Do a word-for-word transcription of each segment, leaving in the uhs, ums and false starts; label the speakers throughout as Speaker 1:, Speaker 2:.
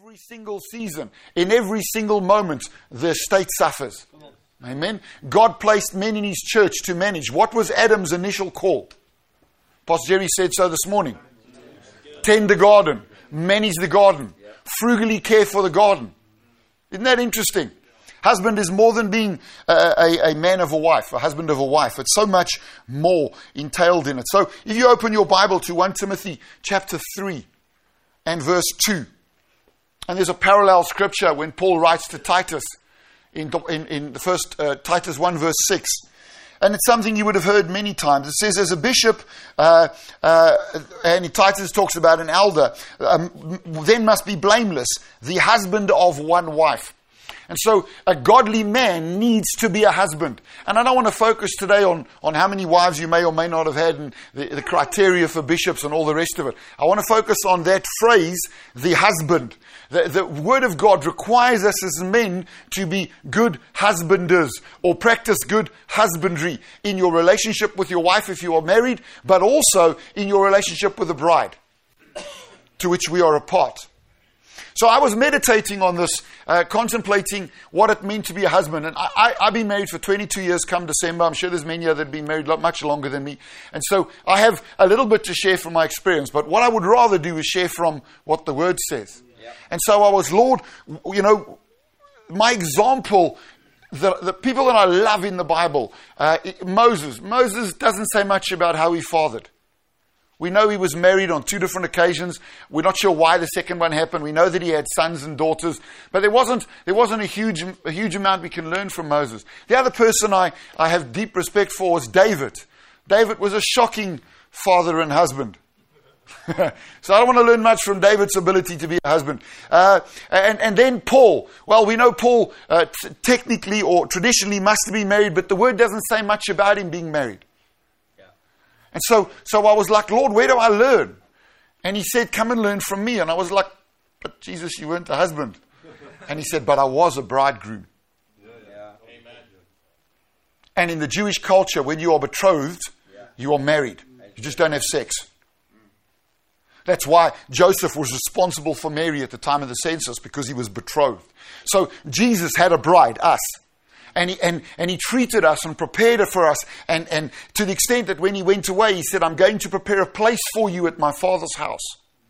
Speaker 1: every single season, in every single moment, the state suffers. Amen. God placed men in His church to manage. What was Adam's initial call? Pastor Jerry said so this morning. Tend the garden. Manage the garden. Frugally care for the garden. Isn't that interesting? Husband is more than being a, a, a man of a wife, a husband of a wife. It's so much more entailed in it. So if you open your Bible to First Timothy chapter three and verse two, and there's a parallel scripture when Paul writes to Titus in, in, in the first uh, Titus one verse six. And it's something you would have heard many times. It says, as a bishop, uh, uh, and Titus talks about an elder, um, then must be blameless, the husband of one wife. And so a godly man needs to be a husband. And I don't want to focus today on, on how many wives you may or may not have had and the, the criteria for bishops and all the rest of it. I want to focus on that phrase, the husband. The, the Word of God requires us as men to be good husbanders or practice good husbandry in your relationship with your wife if you are married, but also in your relationship with the bride to which we are a part. So I was meditating on this, uh, contemplating what it meant to be a husband. And I, I, I've been married for twenty-two years come December. I'm sure there's many others that have been married much longer than me. And so I have a little bit to share from my experience. But what I would rather do is share from what the Word says. Yeah. And so I was, Lord, you know, my example, the, the people that I love in the Bible, uh, Moses. Moses doesn't say much about how he fathered. We know he was married on two different occasions. We're not sure why the second one happened. We know that he had sons and daughters. But there wasn't there wasn't a huge a huge amount we can learn from Moses. The other person I, I have deep respect for is David. David was a shocking father and husband. So I don't want to learn much from David's ability to be a husband. Uh, and, and then Paul. Well, we know Paul uh, t- technically or traditionally must be married, but the Word doesn't say much about him being married. And so, so I was like, Lord, where do I learn? And He said, come and learn from me. And I was like, but Jesus, you weren't a husband. And He said, but I was a bridegroom. Yeah. Amen. And in the Jewish culture, when you are betrothed, yeah. you are married. You just don't have sex. That's why Joseph was responsible for Mary at the time of the census, because he was betrothed. So Jesus had a bride, us. And he, and, and he treated us and prepared it for us. And, and to the extent that when He went away, He said, I'm going to prepare a place for you at my Father's house.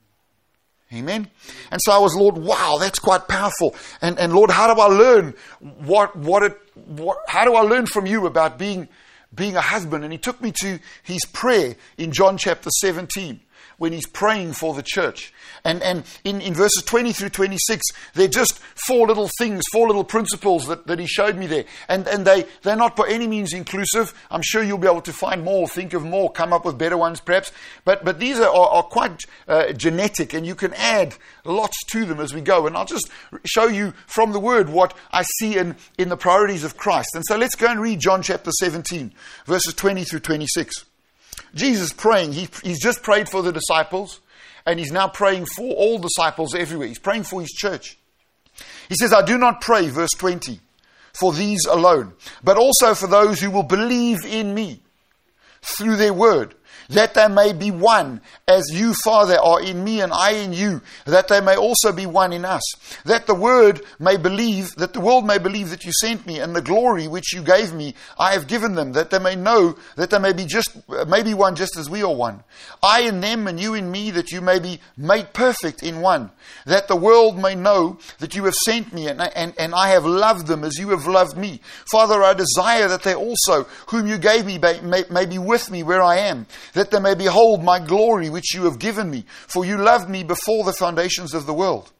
Speaker 1: Amen. And so I was, Lord, wow, that's quite powerful. And, and Lord, how do I learn what, what it, what, how do I learn from you about being, being a husband? And He took me to His prayer in John chapter seventeen. When He's praying for the church. And and in, in verses twenty through twenty-six, they're just four little things, four little principles that, that He showed me there. And and they, they're not by any means inclusive. I'm sure you'll be able to find more, think of more, come up with better ones perhaps. But but these are, are, are quite uh, genetic, and you can add lots to them as we go. And I'll just show you from the Word what I see in, in the priorities of Christ. And so let's go and read John chapter seventeen, verses twenty through twenty-six. Jesus praying, he, he's just prayed for the disciples, and He's now praying for all disciples everywhere. He's praying for His church. He says, I do not pray, verse twenty, for these alone, but also for those who will believe in me through their word, that they may be one, as you, Father, are in me and I in you, that they may also be one in us, that the word may believe, that the world may believe that you sent me, and the glory which you gave me, I have given them, that they may know, that they may be just, may be one just as we are one. I in them and you in me, that you may be made perfect in one, that the world may know that you have sent me, and, and, and I have loved them as you have loved me. Father, I desire that they also, whom you gave me, may, may, may be with me where I am, that they may behold my glory which you have given me, for you loved me before the foundations of the world.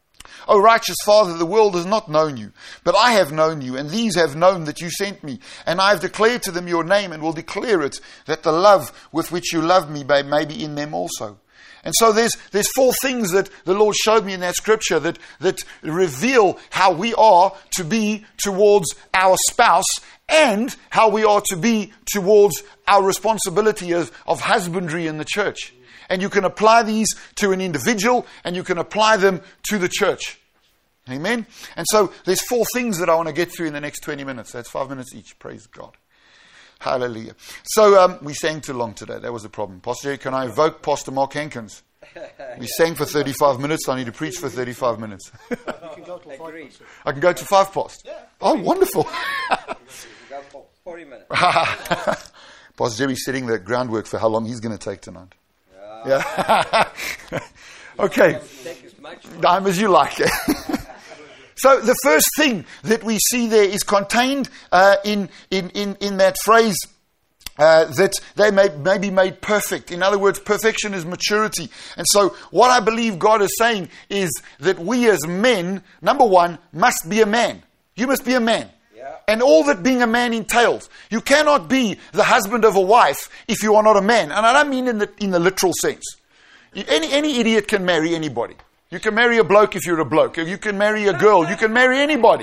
Speaker 1: O righteous Father, the world has not known you, but I have known you, and these have known that you sent me, and I have declared to them your name, and will declare it, that the love with which you loved me may, may be in them also. And so there's there's four things that the Lord showed me in that scripture that, that reveal how we are to be towards our spouse, and how we are to be towards our responsibility of, of husbandry in the church. And you can apply these to an individual, and you can apply them to the church. Amen? And so there's four things that I want to get through in the next twenty minutes. That's five minutes each. Praise God. Hallelujah. So um, we sang too long today. That was the problem. Pastor Jerry, can I invoke Pastor Mark Hankins? We sang for thirty-five minutes. I need to preach for thirty-five minutes.
Speaker 2: You can go to five minutes.
Speaker 1: I can go to five past.
Speaker 2: Yeah.
Speaker 1: Oh, wonderful.
Speaker 3: You can go for forty minutes.
Speaker 1: Pastor Jerry's setting the groundwork for how long he's going to take tonight.
Speaker 3: Yeah.
Speaker 1: Yeah. Okay.
Speaker 3: Take as much.
Speaker 1: Time as you like. So the first thing that we see there is contained uh, in, in, in, in that phrase, uh, that they may, may be made perfect. In other words, perfection is maturity. And so what I believe God is saying is that we as men, number one, must be a man. You must be a man.
Speaker 3: Yeah.
Speaker 1: And all that being a man entails. You cannot be the husband of a wife if you are not a man. And I don't mean in the, in the literal sense. Any, any idiot can marry anybody. You can marry a bloke if you're a bloke. You can marry a girl. You can marry anybody.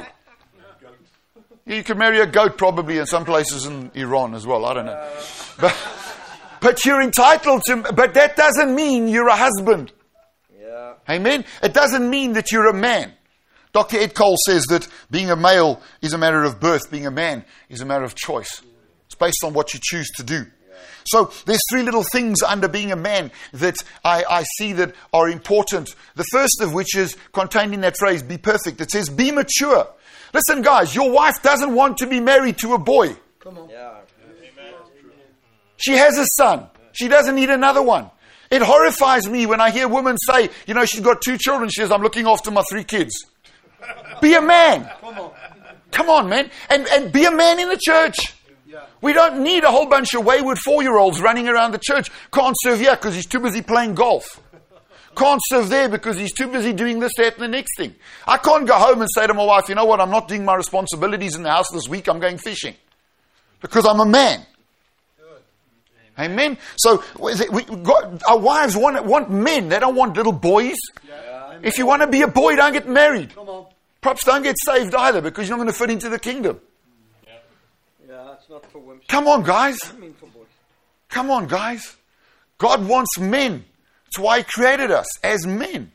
Speaker 1: You can marry a goat probably in some places in Iran as well. I don't know. But, but you're entitled to, but that doesn't mean you're a husband.
Speaker 3: Yeah.
Speaker 1: Amen? It doesn't mean that you're a man. Doctor Ed Cole says that being a male is a matter of birth. Being a man is a matter of choice. It's based on what you choose to do. So there's three little things under being a man that I, I see that are important. The first of which is contained in that phrase, be perfect. It says, be mature. Listen, guys, your wife doesn't want to be married to a boy.
Speaker 2: Come on.
Speaker 3: Yeah.
Speaker 1: She has a son. She doesn't need another one. It horrifies me when I hear women say, you know, she's got two children. She says, I'm looking after my three kids. Be a man.
Speaker 2: Come on.
Speaker 1: Come on, man. And, and be a man in the church. We don't need a whole bunch of wayward four-year-olds running around the church. Can't serve here because he's too busy playing golf. Can't serve there because he's too busy doing this, that, and the next thing. I can't go home and say to my wife, you know what, I'm not doing my responsibilities in the house this week, I'm going fishing. Because I'm a man. Amen? So we got, our wives want, want men, they don't want little boys.
Speaker 3: Yeah.
Speaker 1: If you want to be a boy, don't get married.
Speaker 2: Come on.
Speaker 1: Perhaps don't get saved either because you're not going to fit into the kingdom.
Speaker 3: Yeah, it's not for women.
Speaker 1: Come on, guys.
Speaker 3: I mean for boys.
Speaker 1: Come on, guys. God wants men. That's why He created us as men.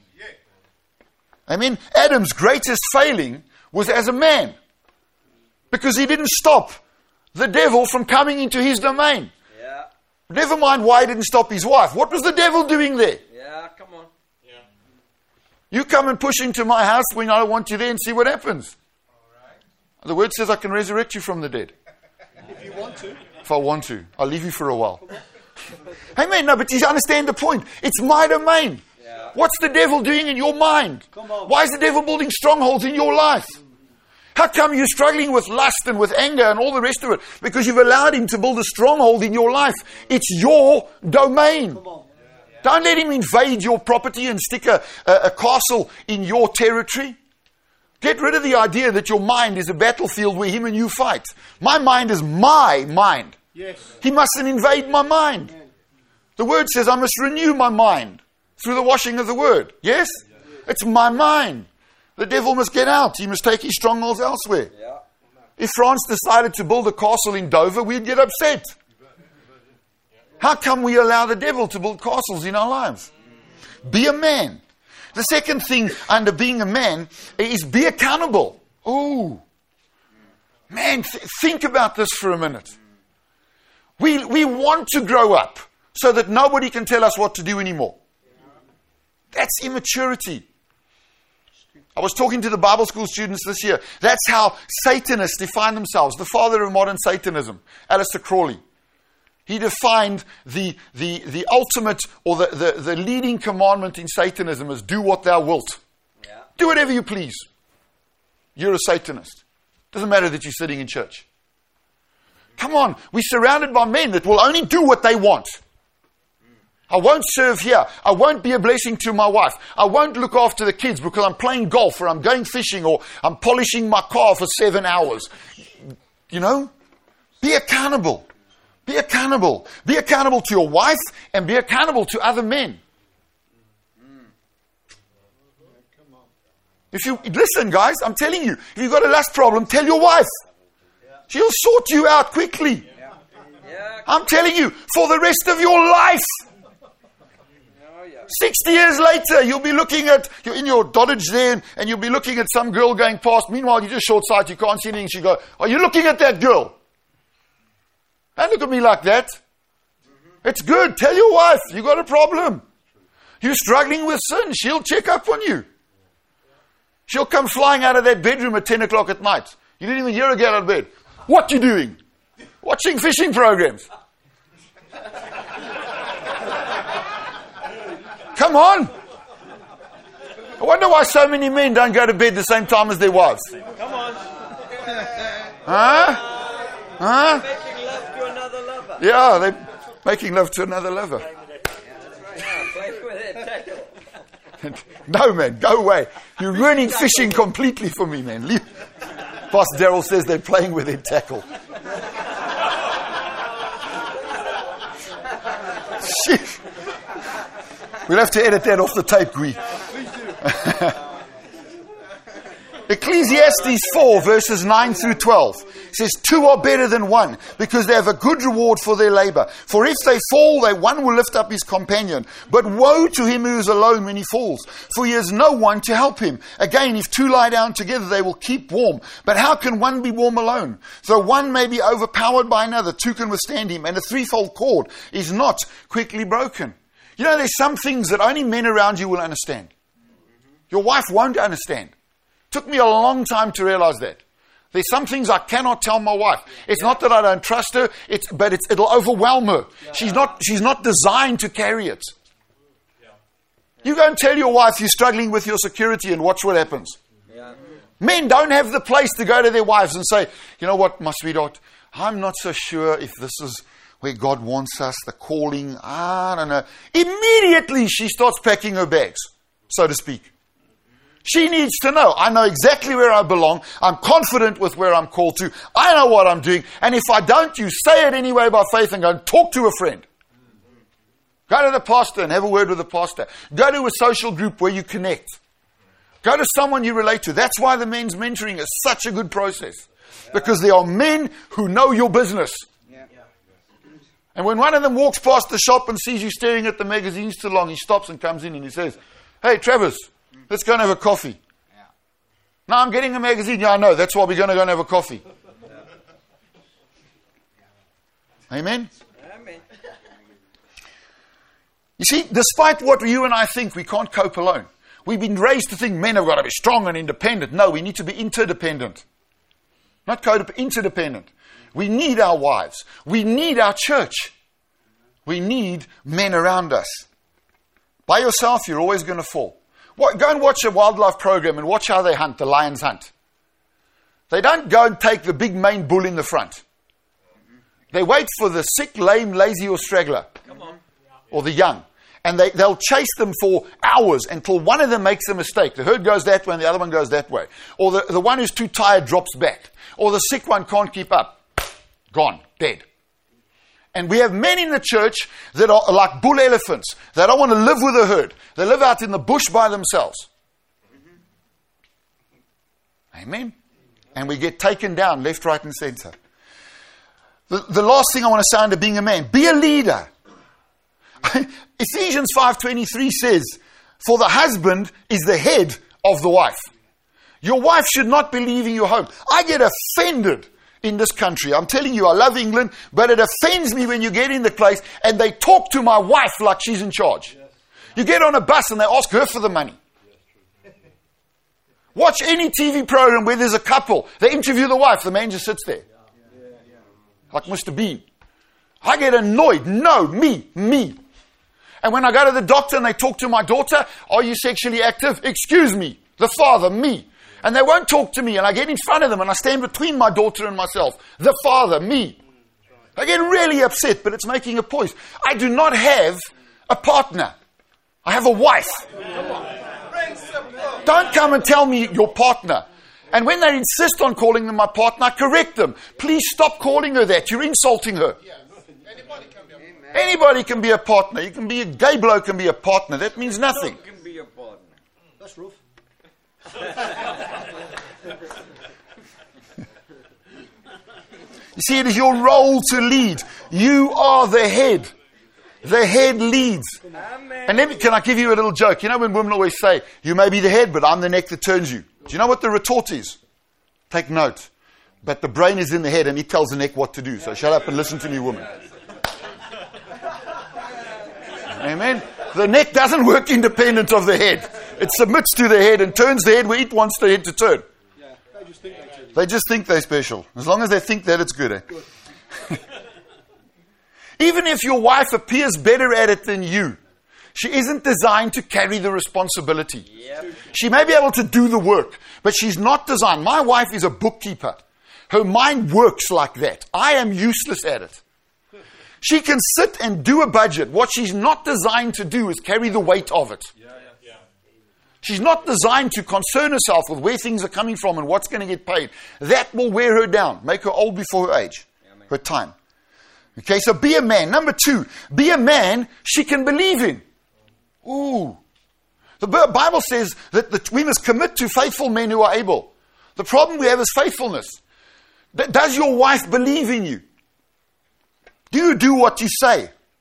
Speaker 1: I mean, Adam's greatest failing was as a man. Because he didn't stop the devil from coming into his domain.
Speaker 3: Yeah.
Speaker 1: Never mind why he didn't stop his wife. What was the devil doing there?
Speaker 3: Yeah, come on. Yeah.
Speaker 1: You come and push into my house when I don't want you there and see what happens. The word says I can resurrect you from the dead.
Speaker 2: If you want to.
Speaker 1: If I want to. I'll leave you for a while. Amen. No, but you understand the point. It's my domain.
Speaker 3: Yeah.
Speaker 1: What's the devil doing in your mind?
Speaker 2: Come on.
Speaker 1: Why is the devil building strongholds in your life? How come you're struggling with lust and with anger and all the rest of it? Because you've allowed him to build a stronghold in your life. It's your domain.
Speaker 2: Come on.
Speaker 1: Don't let him invade your property and stick a, a, a castle in your territory. Get rid of the idea that your mind is a battlefield where him and you fight. My mind is my mind.
Speaker 2: Yes.
Speaker 1: He mustn't invade my mind. The word says I must renew my mind through the washing of the word. Yes? It's my mind. The devil must get out. He must take his strongholds elsewhere.
Speaker 3: Yeah.
Speaker 1: If France decided to build a castle in Dover, we'd get upset. How come we allow the devil to build castles in our lives? Be a man. The second thing under being a man is be accountable. Oh, man, th- think about this for a minute. We, we want to grow up so that nobody can tell us what to do anymore. That's immaturity. I was talking to the Bible school students this year. That's how Satanists define themselves. The father of modern Satanism, Aleister Crowley. He defined the, the, the ultimate or the, the, the leading commandment in Satanism as do what thou wilt.
Speaker 3: Yeah.
Speaker 1: Do whatever you please. You're a Satanist. Doesn't matter that you're sitting in church. Come on, we're surrounded by men that will only do what they want. I won't serve here. I won't be a blessing to my wife. I won't look after the kids because I'm playing golf or I'm going fishing or I'm polishing my car for seven hours. You know? Be accountable. Be accountable. Be accountable to your wife and be accountable to other men. If you listen, guys, I'm telling you, if you've got a lust problem, tell your wife. She'll sort you out quickly.
Speaker 3: Yeah.
Speaker 1: I'm telling you, for the rest of your life.
Speaker 3: Oh, yeah.
Speaker 1: sixty years later, you'll be looking at, you're in your Dodge there, and, and you'll be looking at some girl going past. Meanwhile, you're just short-sighted, you can't see anything. She go, are you looking at that girl? Don't look at me like that. Mm-hmm. It's good. Tell your wife, you got a problem. You're struggling with sin, she'll check up on you. She'll come flying out of that bedroom at ten o'clock at night. You didn't even hear her get out of bed. What you doing? Watching fishing programs. Come on. I wonder why so many men don't go to bed the same time as their wives.
Speaker 3: Come on.
Speaker 1: Huh? Huh?
Speaker 3: Making love to another lover.
Speaker 1: Yeah, they're making love to another lover.
Speaker 3: Yeah, play with it, tackle.
Speaker 1: No, man, go away. You're ruining fishing completely for me, man. Leave. Pastor Daryl says they're playing with their tackle. Shit. We'll have to edit that off the tape, Gui. Ecclesiastes four, verses nine through twelve says, two are better than one, because they have a good reward for their labor. For if they fall, they one will lift up his companion. But woe to him who is alone when he falls, for he has no one to help him. Again, if two lie down together, they will keep warm. But how can one be warm alone? Though one may be overpowered by another, two can withstand him, and a threefold cord is not quickly broken. You know, there's some things that only men around you will understand. Your wife won't understand. Took me a long time to realize that. There's some things I cannot tell my wife. It's not that I don't trust her, it's, but it's, it'll overwhelm her. She's not, she's not designed to carry it. You go and tell your wife you're struggling with your security and watch what happens.
Speaker 3: Yeah.
Speaker 1: Men don't have the place to go to their wives and say, you know what, my sweetheart, I'm not so sure if this is where God wants us, the calling, I don't know. Immediately she starts packing her bags, so to speak. She needs to know, I know exactly where I belong. I'm confident with where I'm called to. I know what I'm doing. And if I don't, you say it anyway by faith and go and talk to a friend. Go to the pastor and have a word with the pastor. Go to a social group where you connect. Go to someone you relate to. That's why the men's mentoring is such a good process. Because there are men who know your business. And when one of them walks past the shop and sees you staring at the magazines too long, he stops and comes in and he says, hey, Travis, let's go and have a coffee. Yeah. No, I'm getting a magazine. Yeah, I know. That's why we're going to go and have a coffee. Yeah. Amen?
Speaker 3: Amen.
Speaker 1: You see, despite what you and I think, we can't cope alone. We've been raised to think men have got to be strong and independent. No, we need to be interdependent. Not codependent, interdependent. We need our wives. We need our church. We need men around us. By yourself, you're always going to fall. What, go and watch a wildlife program and watch how they hunt, the lions hunt. They don't go and take the big main bull in the front. They wait for the sick, lame, lazy, or straggler.
Speaker 3: Come on.
Speaker 1: Or the young. And they, they'll chase them for hours until one of them makes a mistake. The herd goes that way and the other one goes that way. Or the, the one who's too tired drops back. Or the sick one can't keep up. Gone. Dead. And we have men in the church that are like bull elephants. They don't want to live with a herd. They live out in the bush by themselves. Amen. And we get taken down left, right, and center. The, the last thing I want to say under being a man, be a leader. Ephesians five twenty-three says, for the husband is the head of the wife. Your wife should not be leaving your home. I get offended in this country. I'm telling you, I love England, but it offends me when you get in the place and they talk to my wife like she's in charge. Yes. You get on a bus and they ask her for the money. Yes, watch any T V program where there's a couple. They interview the wife. The man just sits there. Yeah. Yeah. Yeah. Like Mister Bean. I get annoyed. No, me, me. And when I go to the doctor and they talk to my daughter, are you sexually active? Excuse me. The father, me. And they won't talk to me, and I get in front of them, and I stand between my daughter and myself. The father, me. I get really upset, but it's making a point. I do not have a partner. I have a wife. Don't come and tell me your partner. And when they insist on calling them my partner, I correct them. Please stop calling her that. You're insulting her. Anybody can be a partner. You can be a gay bloke can be a partner. That means nothing.
Speaker 3: Can be a partner.
Speaker 2: That's rough.
Speaker 1: You see, it is your role to lead. You are the head. The head leads.
Speaker 3: Amen.
Speaker 1: And let me, can I give you a little joke? You know when women always say, you may be the head, but I'm the neck that turns you. Do you know what the retort is? Take note. But the brain is in the head and it tells the neck what to do. So shut up and listen to me, woman. Amen. The neck doesn't work independent of the head. It submits to the head and turns the head where it wants the head to turn.
Speaker 2: Yeah, they just think they do.
Speaker 1: They just think they're special. As long as they think that, it's good. Eh?
Speaker 2: Good.
Speaker 1: Even if your wife appears better at it than you, she isn't designed to carry the responsibility.
Speaker 3: Yep.
Speaker 1: She may be able to do the work, but she's not designed. My wife is a bookkeeper. Her mind works like that. I am useless at it. She can sit and do a budget. What she's not designed to do is carry the weight of it.
Speaker 2: Yeah, yeah, yeah.
Speaker 1: She's not designed to concern herself with where things are coming from and what's going to get paid. That will wear her down, make her old before her age, her time. Okay, so be a man. Number two, be a man she can believe in. Ooh. The Bible says that the, we must commit to faithful men who are able. The problem we have is faithfulness. Does your wife believe in you? Do you do what you say?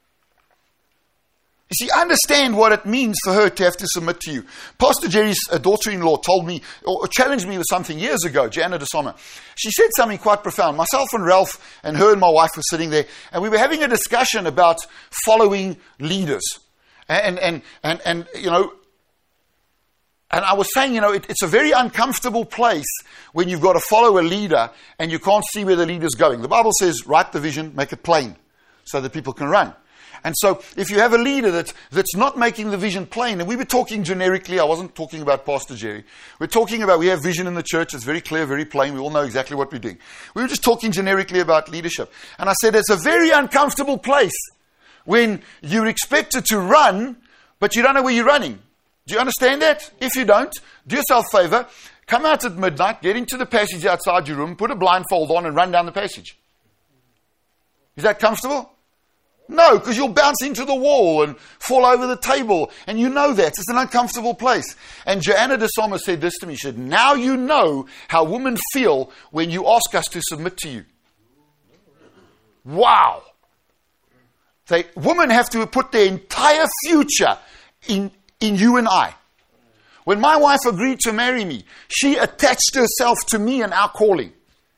Speaker 1: You see, understand what it means for her to have to submit to you. Pastor Jerry's uh, daughter-in-law told me, or challenged me with something years ago, Jana de Sommer. She said something quite profound. Myself and Ralph and her and my wife were sitting there, and we were having a discussion about following leaders. And, and, and, and you know, and I was saying, you know, it, it's a very uncomfortable place when you've got to follow a leader and you can't see where the leader's going. The Bible says, write the vision, make it plain, so that people can run. And so if you have a leader that's, that's not making the vision plain, and we were talking generically, I wasn't talking about Pastor Jerry. We're talking about, we have vision in the church, it's very clear, very plain, we all know exactly what we're doing. We were just talking generically about leadership. And I said, it's a very uncomfortable place when you're expected to run, but you don't know where you're running. Do you understand that? If you don't, do yourself a favor, come out at midnight, get into the passage outside your room, put a blindfold on and run down the passage. Is that comfortable? No, because you'll bounce into the wall and fall over the table. And you know that. It's an uncomfortable place. And Joanna de Sommer said this to me. She said, now you know how women feel when you ask us to submit to you. Wow. They, women have to put their entire future in, in you and I. When my wife agreed to marry me, she attached herself to me and our calling.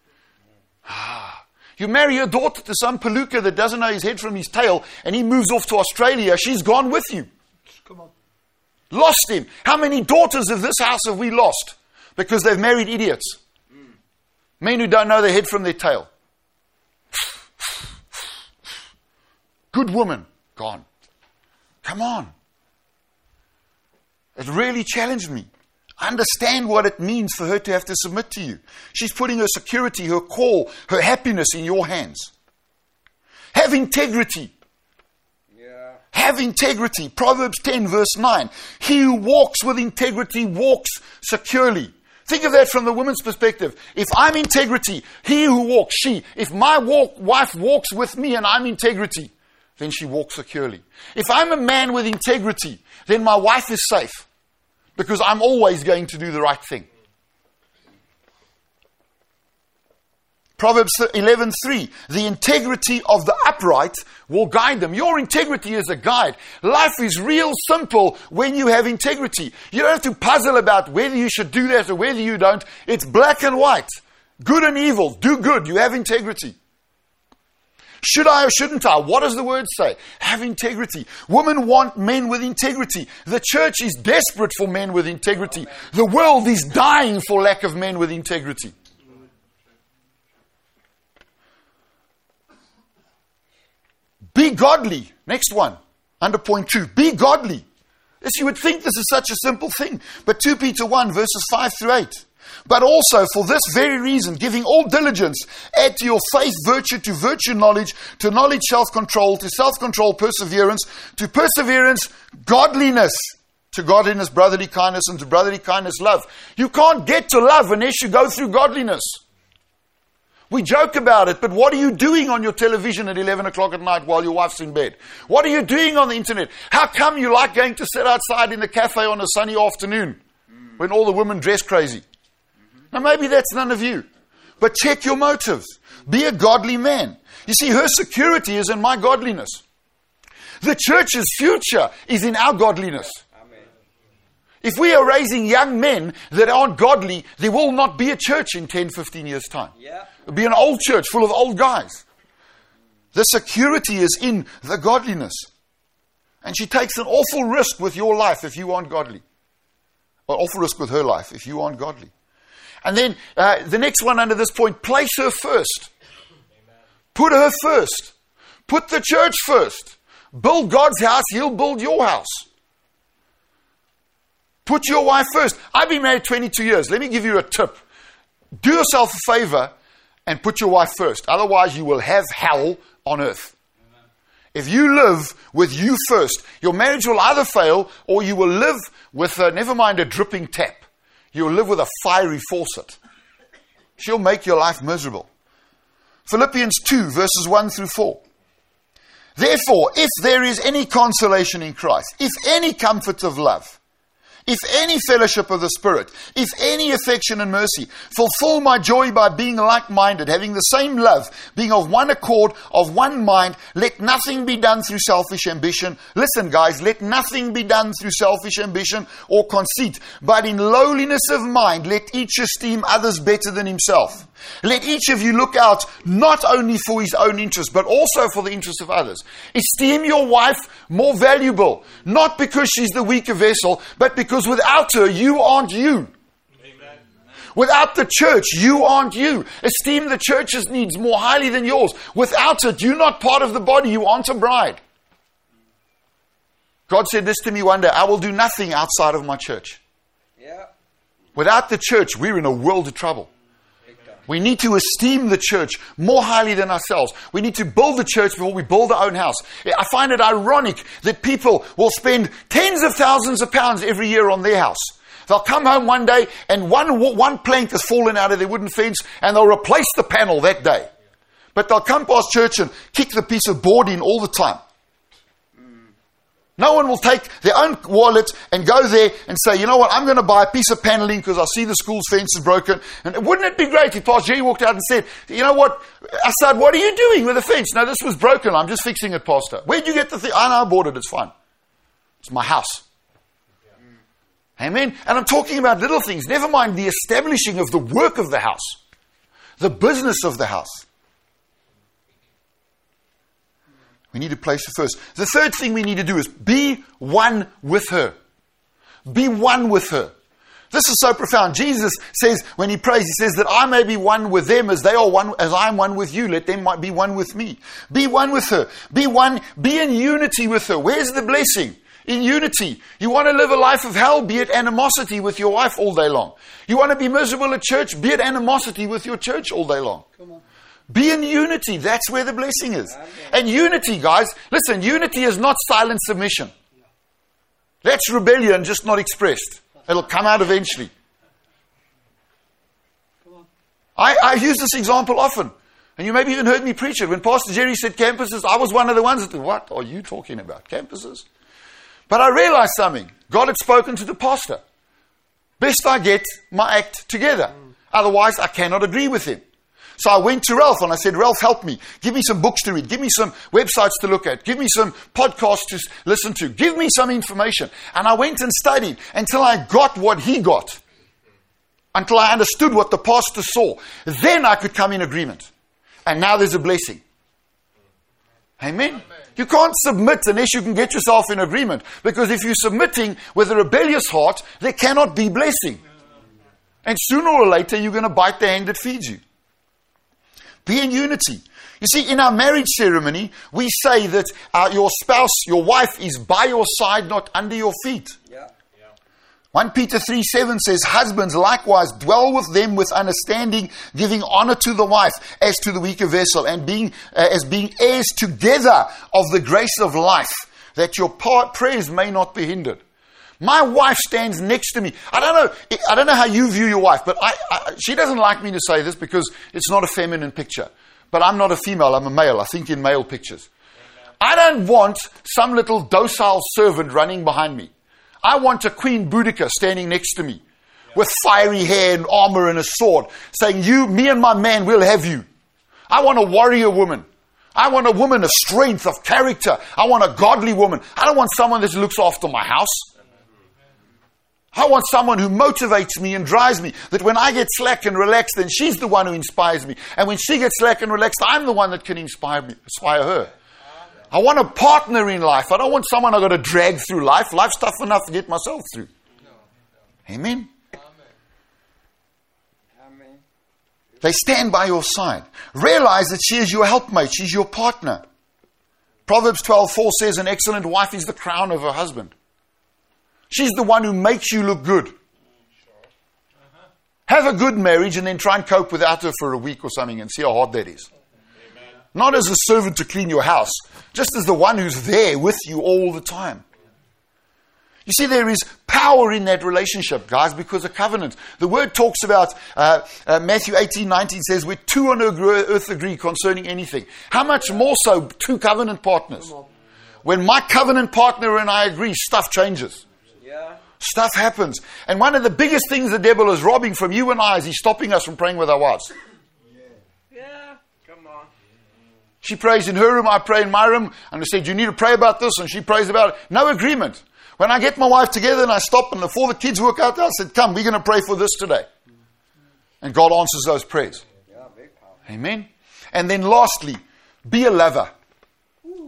Speaker 1: You marry your daughter to some palooka that doesn't know his head from his tail, and he moves off to Australia, she's gone with you.
Speaker 2: Come on.
Speaker 1: Lost him. How many daughters of this house have we lost? Because they've married idiots. Mm. Men who don't know their head from their tail. Good woman, gone. Come on. It really challenged me. Understand what it means for her to have to submit to you. She's putting her security, her call, her happiness in your hands. Have integrity.
Speaker 3: Yeah.
Speaker 1: Have integrity. Proverbs ten verse nine. He who walks with integrity walks securely. Think of that from the woman's perspective. If I'm integrity, he who walks, she. If my walk, wife walks with me and I'm integrity, then she walks securely. If I'm a man with integrity, then my wife is safe. Because I'm always going to do the right thing. Proverbs eleven three. The integrity of the upright will guide them. Your integrity is a guide. Life is real simple when you have integrity. You don't have to puzzle about whether you should do that or whether you don't. It's black and white. Good and evil. Do good. You have integrity. Should I or shouldn't I? What does the word say? Have integrity. Women want men with integrity. The church is desperate for men with integrity. The world is dying for lack of men with integrity. Be godly. Next one. Under point two. Be godly. Yes, you would think this is such a simple thing. But Second Peter one verses five through eight. But also, for this very reason, giving all diligence, add to your faith virtue, to virtue knowledge, to knowledge self-control, to self-control perseverance, to perseverance godliness, to godliness brotherly kindness, and to brotherly kindness love. You can't get to love unless you go through godliness. We joke about it, but what are you doing on your television at eleven o'clock at night while your wife's in bed? What are you doing on the internet? How come you like going to sit outside in the cafe on a sunny afternoon when all the women dress crazy? Now maybe that's none of you. But check your motives. Be a godly man. You see, her security is in my godliness. The church's future is in our godliness.
Speaker 3: Amen.
Speaker 1: If we are raising young men that aren't godly, there will not be a church in ten, fifteen years' time.
Speaker 3: Yeah.
Speaker 1: It'll be an old church full of old guys. The security is in the godliness. And she takes an awful risk with your life if you aren't godly. An awful risk with her life if you aren't godly. And then uh, the next one under this point, place her first. Amen. Put her first. Put the church first. Build God's house, He'll build your house. Put your wife first. I've been married twenty-two years. Let me give you a tip. Do yourself a favor and put your wife first. Otherwise, you will have hell on earth. Amen. If you live with you first, your marriage will either fail or you will live with, a, never mind a dripping tap. You'll live with a fiery faucet. She'll make your life miserable. Philippians two, verses one through four. Therefore, if there is any consolation in Christ, if any comfort of love, if any fellowship of the Spirit, if any affection and mercy, fulfill my joy by being like-minded, having the same love, being of one accord, of one mind. Let nothing be done through selfish ambition. Listen, guys, let nothing be done through selfish ambition or conceit, but in lowliness of mind, let each esteem others better than himself. Let each of you look out not only for his own interest, but also for the interest of others. Esteem your wife more valuable, not because she's the weaker vessel, but because without her, you aren't you. Amen. Without the church, you aren't you. Esteem the church's needs more highly than yours. Without it, you're not part of the body. You aren't a bride. God said this to me one day, I will do nothing outside of my church. Yeah. Without the church, we're in a world of trouble. We need to esteem the church more highly than ourselves. We need to build the church before we build our own house. I find it ironic that people will spend tens of thousands of pounds every year on their house. They'll come home one day and one, one plank has fallen out of their wooden fence and they'll replace the panel that day. But they'll come past church and kick the piece of board in all the time. No one will take their own wallet and go there and say, you know what, I'm going to buy a piece of paneling because I see the school's fence is broken. And wouldn't it be great if Pastor Jerry walked out and said, you know what, I said, what are you doing with the fence? No, this was broken. I'm just fixing it, Pastor. Where'd you get the thing? I know I bought it. It's fine. It's my house. Yeah. Amen. And I'm talking about little things. Never mind the establishing of the work of the house, the business of the house. We need to place her first. The third thing we need to do is be one with her. Be one with her. This is so profound. Jesus says, when he prays, he says that I may be one with them as they are one, as I am one with you. Let them be one with me. Be one with her. Be one, be in unity with her. Where's the blessing? In unity. You want to live a life of hell? Be at animosity with your wife all day long. You want to be miserable at church? Be at animosity with your church all day long. Come on. Be in unity. That's where the blessing is. And unity, guys, listen, unity is not silent submission. That's rebellion, just not expressed. It'll come out eventually. I, I use this example often. And you maybe even heard me preach it. When Pastor Jerry said campuses, I was one of the ones that, what are you talking about? Campuses? But I realized something. God had spoken to the pastor. Best I get my act together. Otherwise, I cannot agree with him. So I went to Ralph and I said, Ralph, help me. Give me some books to read. Give me some websites to look at. Give me some podcasts to listen to. Give me some information. And I went and studied until I got what he got. Until I understood what the pastor saw. Then I could come in agreement. And now there's a blessing. Amen. Amen. You can't submit unless you can get yourself in agreement. Because if you're submitting with a rebellious heart, there cannot be blessing. And sooner or later, you're going to bite the hand that feeds you. Be in unity. You see, in our marriage ceremony, we say that uh, your spouse, your wife, is by your side, not under your feet. Yeah. Yeah. First Peter three seven says, husbands likewise dwell with them with understanding, giving honor to the wife as to the weaker vessel, and being uh, as being heirs together of the grace of life, that your prayers may not be hindered. My wife stands next to me. I don't know. I don't know how you view your wife, but I, I, she doesn't like me to say this because it's not a feminine picture. But I'm not a female. I'm a male. I think in male pictures. Amen. I don't want some little docile servant running behind me. I want a Queen Boudica standing next to me, yeah, with fiery hair and armor and a sword, saying, "You, me, and my man will have you." I want a warrior woman. I want a woman of strength, of character. I want a godly woman. I don't want someone that looks after my house. I want someone who motivates me and drives me. That when I get slack and relaxed, then she's the one who inspires me. And when she gets slack and relaxed, I'm the one that can inspire me, inspire her. I want a partner in life. I don't want someone I've got to drag through life. Life's tough enough to get myself through. Amen.
Speaker 3: Amen.
Speaker 1: They stand by your side. Realize that she is your helpmate. She's your partner. Proverbs twelve four says an excellent wife is the crown of her husband. She's the one who makes you look good. Have a good marriage and then try and cope without her for a week or something and see how hard that is. Amen. Not as a servant to clean your house, just as the one who's there with you all the time. You see, there is power in that relationship, guys, because of covenant. The word talks about, uh, uh, Matthew eighteen nineteen says, where two on earth agree concerning anything. How much more so two covenant partners? When my covenant partner and I agree, stuff changes.
Speaker 3: Yeah.
Speaker 1: Stuff happens. And one of the biggest things the devil is robbing from you and I is he's stopping us from praying with our wives.
Speaker 3: Yeah. Come on.
Speaker 1: She prays in her room, I pray in my room. And I said, you need to pray about this. And she prays about it. No agreement. When I get my wife together and I stop and before the kids work out, I said, come, we're going to pray for this today. And God answers those prayers.
Speaker 3: Yeah, big power.
Speaker 1: Amen. And then lastly, be a lover.
Speaker 2: Amen.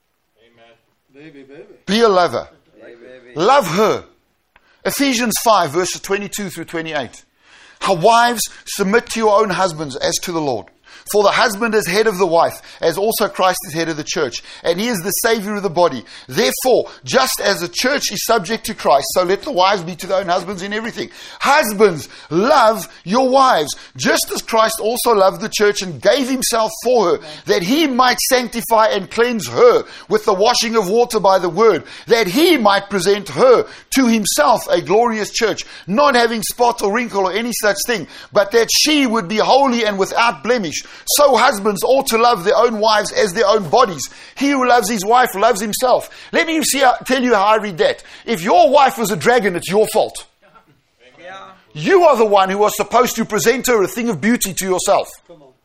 Speaker 2: Baby, baby.
Speaker 1: Be a lover.
Speaker 3: Hey, baby.
Speaker 1: Love her. Ephesians five, verses twenty-two through twenty-eight. How wives, submit to your own husbands as to the Lord. For the husband is head of the wife, as also Christ is head of the church, and he is the Savior of the body. Therefore, just as the church is subject to Christ, so let the wives be to their own husbands in everything. Husbands, love your wives, just as Christ also loved the church and gave himself for her, that he might sanctify and cleanse her with the washing of water by the word, that he might present her to himself a glorious church, not having spot or wrinkle or any such thing, but that she would be holy and without blemish. So husbands ought to love their own wives as their own bodies. He who loves his wife loves himself. Let me see, tell you how I read that. If your wife was a dragon, it's your fault.
Speaker 3: Yeah.
Speaker 1: You are the one who was supposed to present her a thing of beauty to yourself.
Speaker 2: Come on.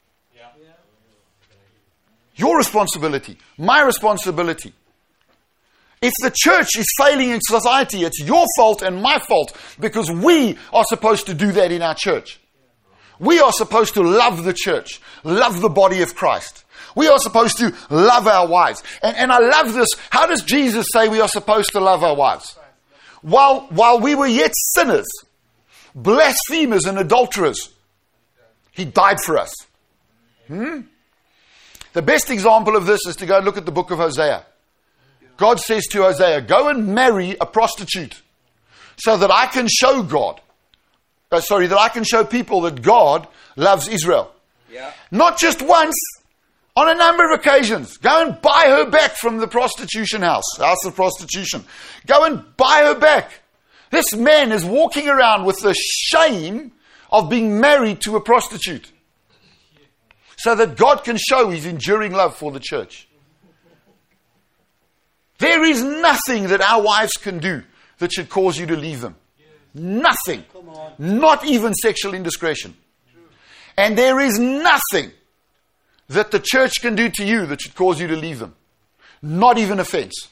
Speaker 1: Your responsibility. My responsibility. If the church is failing in society, it's your fault and my fault because we are supposed to do that in our church. We are supposed to love the church, love the body of Christ. We are supposed to love our wives. And, and I love this. How does Jesus say we are supposed to love our wives? While, while we were yet sinners, blasphemers and adulterers, he died for us. Hmm? The best example of this is to go and look at the book of Hosea. God says to Hosea, go and marry a prostitute so that I can show God. Uh, sorry, that I can show people that God loves Israel.
Speaker 3: Yeah.
Speaker 1: Not just once, on a number of occasions. Go and buy her back from the prostitution house, house of prostitution. Go and buy her back. This man is walking around with the shame of being married to a prostitute. So that God can show his enduring love for the church. There is nothing that our wives can do that should cause you to leave them. Nothing. Not even sexual indiscretion. And there is nothing that the church can do to you that should cause you to leave them. Not even offense.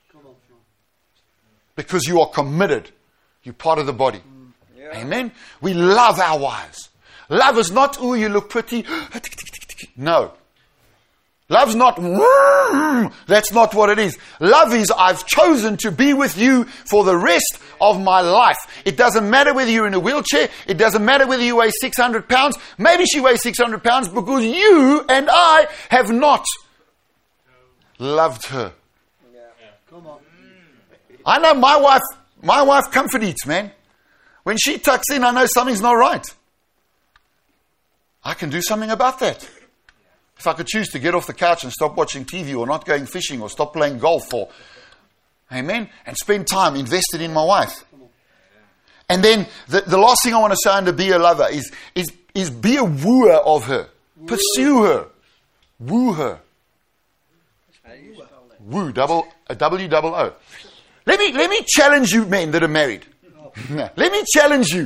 Speaker 1: Because you are committed. You're part of the body.
Speaker 3: Yeah.
Speaker 1: Amen? We love our wives. Love is not, oh, you look pretty. No. Love's not, that's not what it is. Love is, I've chosen to be with you for the rest of my life. It doesn't matter whether you're in a wheelchair. It doesn't matter whether you weigh six hundred pounds. Maybe she weighs six hundred pounds because you and I have not loved her.
Speaker 3: Yeah.
Speaker 2: Come on.
Speaker 1: I know my wife, my wife comfort eats, man. When she tucks in, I know something's not right. I can do something about that. If I could choose to get off the couch and stop watching T V or not going fishing or stop playing golf or, amen, and spend time invested in my wife. And then the, the last thing I want to say under be a lover is, is, is be a wooer of her. Pursue her. Woo her. Woo, double, a W double O. Let me, let me challenge you men that are married. Let me challenge you.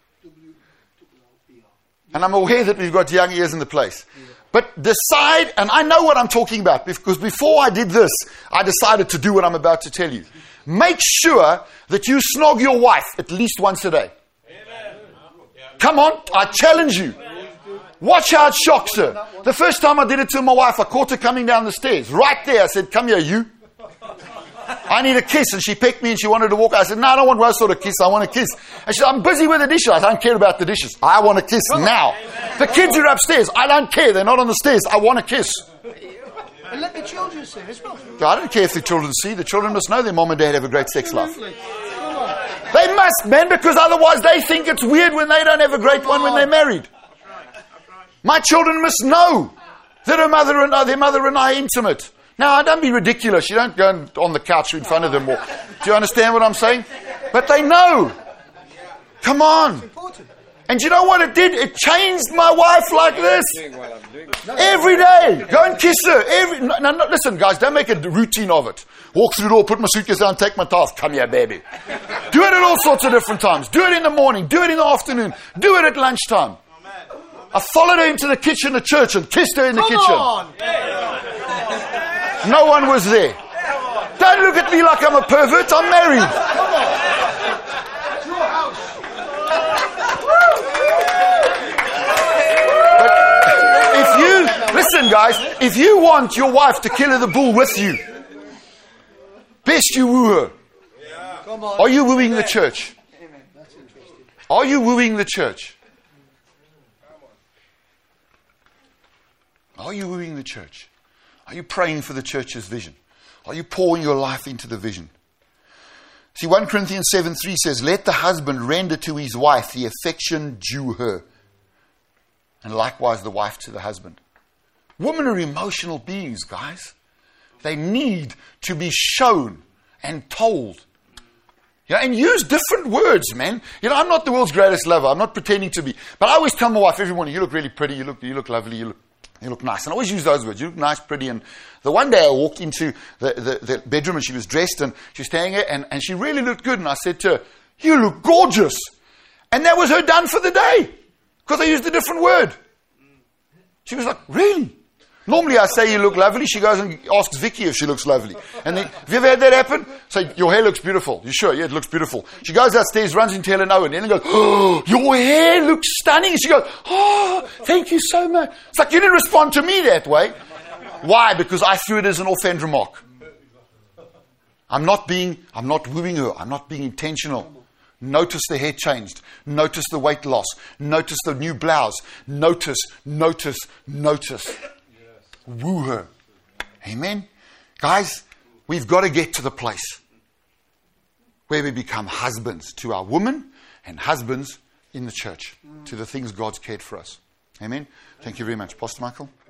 Speaker 1: And I'm aware that we've got young ears in the place. But decide, and I know what I'm talking about, because before I did this, I decided to do what I'm about to tell you. Make sure that you snog your wife at least once a day. Amen. Come on, I challenge you. Watch how it shocks her. The first time I did it to my wife, I caught her coming down the stairs. Right there, I said, come here, you. I need a kiss. And she pecked me and she wanted to walk. I said, no, I don't want one sort of kiss. I want a kiss. And she said, I'm busy with the dishes. I don't care about the dishes. I want a kiss now. The kids are upstairs. I don't care. They're not on the stairs. I want a kiss.
Speaker 2: And let the children see as well.
Speaker 1: I don't care if the children see. The children must know their mom and dad have a great sex life.
Speaker 2: Absolutely. Come on.
Speaker 1: They must, man, because otherwise they think it's weird when they don't have a great one when they're married. My children must know that her mother and uh, their mother and I are intimate. Now, don't be ridiculous. You don't go on the couch in front of them. Or, do you understand what I'm saying? But they know. Come on.
Speaker 2: Important.
Speaker 1: And you know what it did? It changed my wife like this. Every day. Go and kiss her. Every, no, no, no, listen, guys, don't make a routine of it. Walk through the door, put my suitcase down, take my task. Come here, baby. Do it at all sorts of different times. Do it in the morning. Do it in the afternoon. Do it at lunchtime. I followed her into the kitchen at church and kissed her in the
Speaker 2: Come
Speaker 1: kitchen.
Speaker 2: on.
Speaker 1: No one was there. Don't look at me like I'm a pervert. I'm married.
Speaker 2: It's your house.
Speaker 1: But if you, listen guys, if you want your wife to kill the bull with you, best you woo her.
Speaker 2: Come on.
Speaker 1: Are you wooing the church? Are you wooing the church? Are you wooing the church? Are you praying for the church's vision? Are you pouring your life into the vision? See, First Corinthians seven three says, let the husband render to his wife the affection due her. And likewise the wife to the husband. Women are emotional beings, guys. They need to be shown and told. You know, and use different words, man. You know, I'm not the world's greatest lover. I'm not pretending to be. But I always tell my wife every morning, you look really pretty, you look, you look lovely, you look You look nice. And I always use those words. You look nice, pretty. And the one day I walked into the, the, the bedroom and she was dressed and she was standing there and, and she really looked good. And I said to her, you look gorgeous. And that was her done for the day. Because I used a different word. She was like, really? Normally I say you look lovely. She goes and asks Vicky if she looks lovely. And then, have you ever had that happen? Say, your hair looks beautiful. You sure? Yeah, it looks beautiful. She goes upstairs, runs into Helen Owen, and then goes, oh, your hair looks stunning. And she goes, oh, thank you so much. It's like, you didn't respond to me that way. Why? Because I threw it as an offhand remark. I'm not being, I'm not wooing her. I'm not being intentional. Notice the hair changed. Notice the weight loss. Notice the new blouse. Notice, notice, notice. Woo her. Amen. Guys, we've got to get to the place where we become husbands to our women and husbands in the church to the things God's cared for us. Amen. Thank you very much. Pastor Michael.